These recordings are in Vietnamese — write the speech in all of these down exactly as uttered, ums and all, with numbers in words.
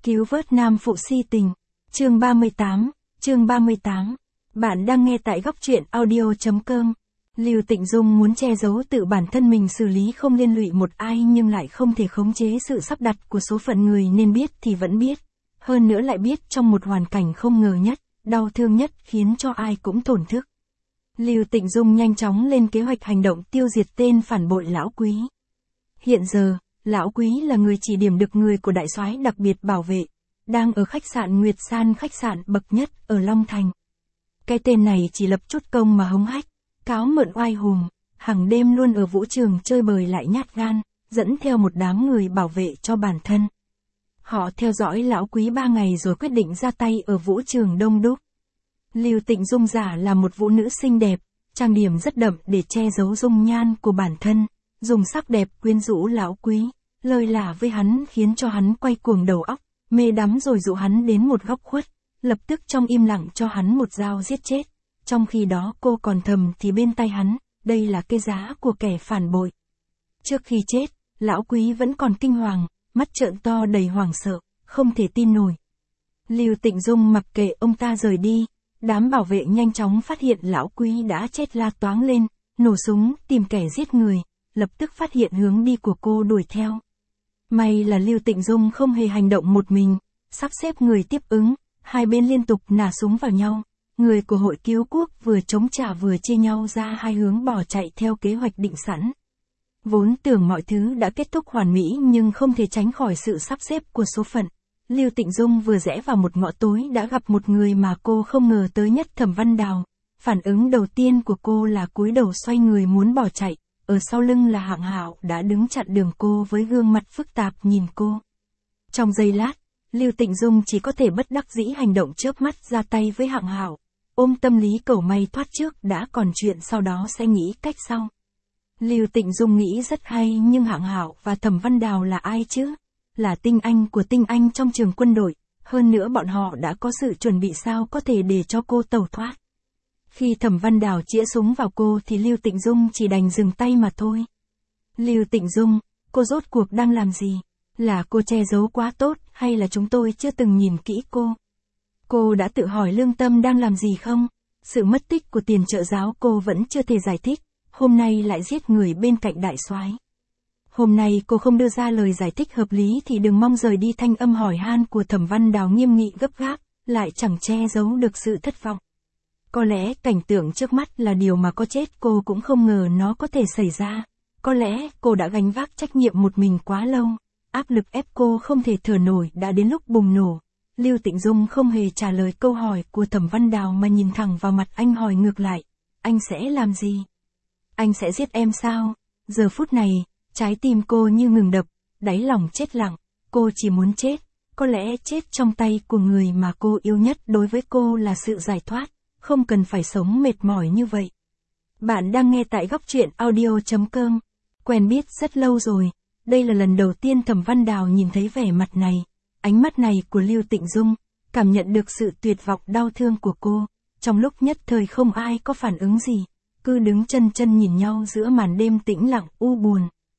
Cứu vớt nam phụ si tình. Chương ba mươi tám, chương ba mươi tám. Bạn đang nghe tại góc truyện audio.com. Lưu Tịnh Dung muốn che giấu tự bản thân mình xử lý không liên lụy một ai nhưng lại không thể khống chế sự sắp đặt của số phận người nên biết thì vẫn biết. Hơn nữa lại biết trong một hoàn cảnh không ngờ nhất, đau thương nhất khiến cho ai cũng thổn thức. Lưu Tịnh Dung nhanh chóng lên kế hoạch hành động tiêu diệt tên phản bội Lão Quý. Hiện giờ, Lão Quý là người chỉ điểm được người của đại soái đặc biệt bảo vệ, đang ở khách sạn Nguyệt San, khách sạn bậc nhất ở Long Thành. Cái tên này chỉ lập chút công mà hống hách, cáo mượn oai hùng, hàng đêm luôn ở vũ trường chơi bời lại nhát gan, dẫn theo một đám người bảo vệ cho bản thân. Họ theo dõi Lão Quý ba ngày rồi quyết định ra tay ở vũ trường đông đúc. Lưu Tịnh Dung giả là một vũ nữ xinh đẹp, trang điểm rất đậm để che giấu dung nhan của bản thân, dùng sắc đẹp quyến rũ Lão Quý, lời lả với hắn khiến cho hắn quay cuồng đầu óc, mê đắm rồi dụ hắn đến một góc khuất, lập tức trong im lặng cho hắn một dao giết chết. Trong khi đó cô còn thầm thì bên tay hắn, đây là cái giá của kẻ phản bội. Trước khi chết, Lão Quý vẫn còn kinh hoàng, mắt trợn to đầy hoảng sợ, không thể tin nổi. Lưu Tịnh Dung mặc kệ ông ta rời đi, đám bảo vệ nhanh chóng phát hiện Lão Quý đã chết, la toáng lên, nổ súng tìm kẻ giết người, lập tức phát hiện hướng đi của cô đuổi theo. May là Lưu Tịnh Dung không hề hành động một mình, sắp xếp người tiếp ứng, hai bên liên tục nả súng vào nhau. Người của hội cứu quốc vừa chống trả vừa chia nhau ra hai hướng bỏ chạy theo kế hoạch định sẵn. Vốn tưởng mọi thứ đã kết thúc hoàn mỹ nhưng không thể tránh khỏi sự sắp xếp của số phận. Lưu Tịnh Dung vừa rẽ vào một ngõ tối đã gặp một người mà cô không ngờ tới nhất, Thẩm Văn Đào. Phản ứng đầu tiên của cô là cúi đầu xoay người muốn bỏ chạy, ở sau lưng là Hạng Hạo đã đứng chặn đường cô với gương mặt phức tạp nhìn cô. Trong giây lát, Lưu Tịnh Dung chỉ có thể bất đắc dĩ hành động chớp mắt ra tay với Hạng Hạo. Ôm tâm lý cầu may thoát trước đã, còn chuyện sau đó sẽ nghĩ cách sau. Lưu Tịnh Dung nghĩ rất hay, nhưng Hạng Hạo và Thẩm Văn Đào là ai chứ? Là tinh anh của tinh anh trong trường quân đội, hơn nữa bọn họ đã có sự chuẩn bị, sao có thể để cho cô tẩu thoát. Khi Thẩm Văn Đào chĩa súng vào cô thì Lưu Tịnh Dung chỉ đành dừng tay mà thôi. Lưu Tịnh Dung, cô rốt cuộc đang làm gì? Là cô che giấu quá tốt hay là chúng tôi chưa từng nhìn kỹ cô? Cô đã tự hỏi lương tâm đang làm gì không? Sự mất tích của tiền trợ giáo cô vẫn chưa thể giải thích, hôm nay lại giết người bên cạnh đại soái. Hôm nay cô không đưa ra lời giải thích hợp lý thì đừng mong rời đi. Thanh âm hỏi han của Thẩm Văn Đào nghiêm nghị gấp gáp, lại chẳng che giấu được sự thất vọng. Có lẽ cảnh tượng trước mắt là điều mà có chết cô cũng không ngờ nó có thể xảy ra. Có lẽ cô đã gánh vác trách nhiệm một mình quá lâu, áp lực ép cô không thể thở nổi đã đến lúc bùng nổ. Lưu Tịnh Dung không hề trả lời câu hỏi của Thẩm Văn Đào mà nhìn thẳng vào mặt anh hỏi ngược lại, anh sẽ làm gì? Anh sẽ giết em sao? Giờ phút này, trái tim cô như ngừng đập, đáy lòng chết lặng, cô chỉ muốn chết, có lẽ chết trong tay của người mà cô yêu nhất. Đối với cô là sự giải thoát, không cần phải sống mệt mỏi như vậy. Bạn đang nghe tại góc truyện audio.com. Quen biết rất lâu rồi, đây là lần đầu tiên Thẩm Văn Đào nhìn thấy vẻ mặt này, ánh mắt này của Lưu Tịnh Dung, cảm nhận được sự tuyệt vọng đau thương của cô. Trong lúc nhất thời không ai có phản ứng gì, cứ đứng chân chân nhìn nhau giữa màn đêm tĩnh lặng u buồn.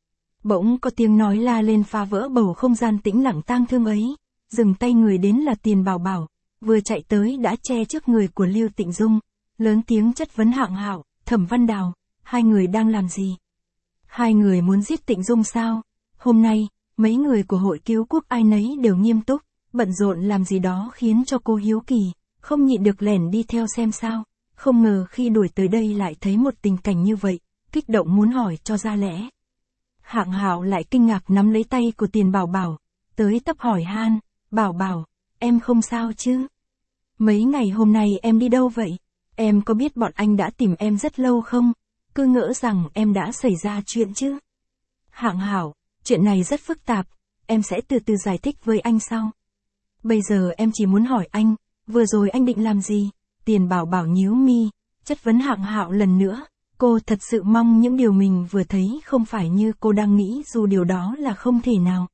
Bỗng có tiếng nói la lên phá vỡ bầu không gian tĩnh lặng tang thương ấy. Dừng tay, người đến là Tiền Bảo Bảo, vừa chạy tới đã che trước người của Lưu Tịnh Dung, lớn tiếng chất vấn Hạng Hạo, Thẩm Văn Đào, hai người đang làm gì? Hai người muốn giết Tịnh Dung sao? Hôm nay, mấy người của hội cứu quốc ai nấy đều nghiêm túc, bận rộn làm gì đó khiến cho cô hiếu kỳ, không nhịn được lẻn đi theo xem sao. Không ngờ khi đuổi tới đây lại thấy một tình cảnh như vậy, kích động muốn hỏi cho ra lẽ. Hạng Hạo lại kinh ngạc nắm lấy tay của Tiền Bảo Bảo, tới tấp hỏi han, Bảo Bảo, em không sao chứ? Mấy ngày hôm nay em đi đâu vậy? Em có biết bọn anh đã tìm em rất lâu không? Cứ ngỡ rằng em đã xảy ra chuyện chứ? Hạng Hạo, chuyện này rất phức tạp, em sẽ từ từ giải thích với anh sau. Bây giờ em chỉ muốn hỏi anh, vừa rồi anh định làm gì? Tiền Bảo Bảo nhíu mi, chất vấn Hạng Hạo lần nữa. Cô thật sự mong những điều mình vừa thấy không phải như cô đang nghĩ, dù điều đó là không thể nào.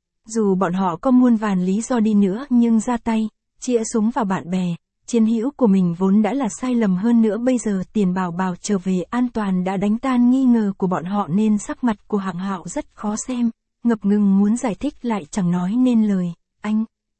Dù bọn họ có muôn vàn lý do đi nữa nhưng ra tay, chĩa súng vào bạn bè, chiến hữu của mình vốn đã là sai lầm, hơn nữa bây giờ Tiền Bảo Bảo trở về an toàn đã đánh tan nghi ngờ của bọn họ nên sắc mặt của Hạng Hạo rất khó xem, ngập ngừng muốn giải thích lại chẳng nói nên lời. Anh,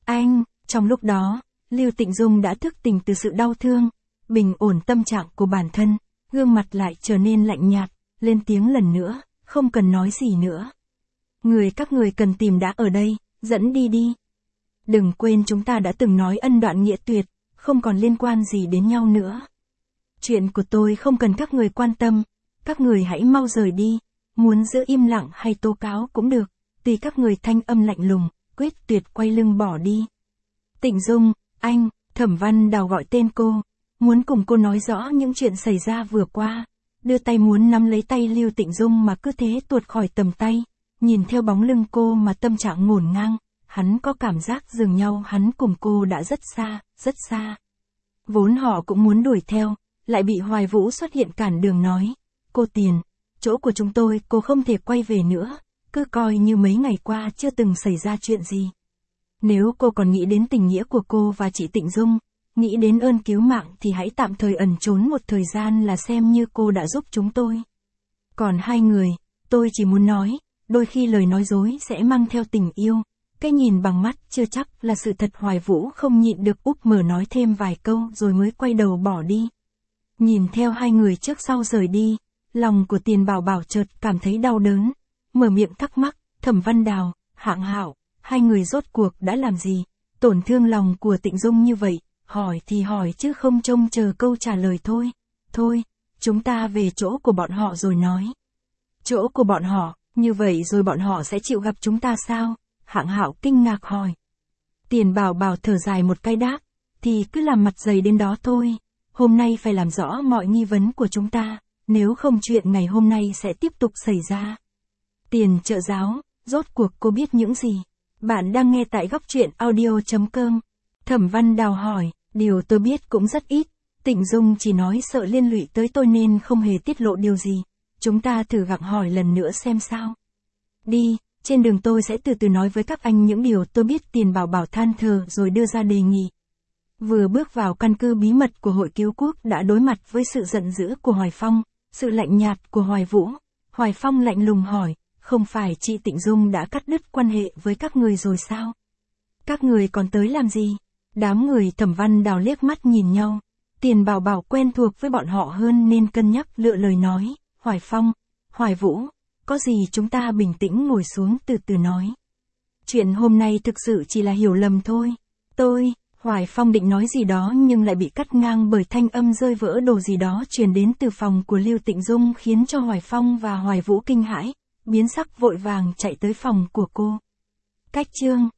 Anh, trong lúc đó, Lưu Tịnh Dung đã thức tỉnh từ sự đau thương, bình ổn tâm trạng của bản thân, gương mặt lại trở nên lạnh nhạt, lên tiếng lần nữa, không cần nói gì nữa. Người các người cần tìm đã ở đây, dẫn đi đi. Đừng quên chúng ta đã từng nói ân đoạn nghĩa tuyệt, không còn liên quan gì đến nhau nữa. Chuyện của tôi không cần các người quan tâm, các người hãy mau rời đi, muốn giữ im lặng hay tố cáo cũng được, tùy các người. Thanh âm lạnh lùng, quyết tuyệt quay lưng bỏ đi. Tịnh Dung, anh, Thẩm Văn Đào gọi tên cô, muốn cùng cô nói rõ những chuyện xảy ra vừa qua, đưa tay muốn nắm lấy tay Lưu Tịnh Dung mà cứ thế tuột khỏi tầm tay, nhìn theo bóng lưng cô mà tâm trạng ngổn ngang, hắn có cảm giác dường nhau hắn cùng cô đã rất xa, rất xa. Vốn họ cũng muốn đuổi theo, lại bị Hoài Vũ xuất hiện cản đường nói, cô Tiền, chỗ của chúng tôi cô không thể quay về nữa, cứ coi như mấy ngày qua chưa từng xảy ra chuyện gì. Nếu cô còn nghĩ đến tình nghĩa của cô và chị Tịnh Dung, nghĩ đến ơn cứu mạng thì hãy tạm thời ẩn trốn một thời gian là xem như cô đã giúp chúng tôi. Còn hai người, tôi chỉ muốn nói, đôi khi lời nói dối sẽ mang theo tình yêu, cái nhìn bằng mắt chưa chắc là sự thật. Hoài Vũ không nhịn được úp mở nói thêm vài câu rồi mới quay đầu bỏ đi. Nhìn theo hai người trước sau rời đi, lòng của Tiền Bảo Bảo chợt cảm thấy đau đớn, mở miệng thắc mắc, Thẩm Văn Đào, Hạng Hạo, hai người rốt cuộc đã làm gì, tổn thương lòng của Tịnh Dung như vậy, hỏi thì hỏi chứ không trông chờ câu trả lời thôi. Thôi, chúng ta về chỗ của bọn họ rồi nói. Chỗ của bọn họ, như vậy rồi bọn họ sẽ chịu gặp chúng ta sao? Hạng Hạo kinh ngạc hỏi. Tiền Bảo Bảo thở dài một cái đáp, thì cứ làm mặt dày đến đó thôi, hôm nay phải làm rõ mọi nghi vấn của chúng ta, nếu không chuyện ngày hôm nay sẽ tiếp tục xảy ra. Tiền trợ giáo, rốt cuộc cô biết những gì? Bạn đang nghe tại góc truyện audio chấm com. Thẩm Văn Đào hỏi, điều tôi biết cũng rất ít, Tịnh Dung chỉ nói sợ liên lụy tới tôi nên không hề tiết lộ điều gì, chúng ta thử gặng hỏi lần nữa xem sao. Đi, trên đường tôi sẽ từ từ nói với các anh những điều tôi biết. Tiền Bảo Bảo than thở rồi đưa ra đề nghị. Vừa bước vào căn cứ bí mật của Hội Cứu Quốc đã đối mặt với sự giận dữ của Hoài Phong, sự lạnh nhạt của Hoài Vũ. Hoài Phong lạnh lùng hỏi, không phải chị Tịnh Dung đã cắt đứt quan hệ với các người rồi sao? Các người còn tới làm gì? Đám người Thẩm Văn Đào liếc mắt nhìn nhau. Tiền Bảo Bảo quen thuộc với bọn họ hơn nên cân nhắc lựa lời nói, Hoài Phong, Hoài Vũ, có gì chúng ta bình tĩnh ngồi xuống từ từ nói. Chuyện hôm nay thực sự chỉ là hiểu lầm thôi. Tôi, Hoài Phong định nói gì đó nhưng lại bị cắt ngang bởi thanh âm rơi vỡ đồ gì đó truyền đến từ phòng của Lưu Tịnh Dung khiến cho Hoài Phong và Hoài Vũ kinh hãi, biến sắc vội vàng chạy tới phòng của cô. Cách chương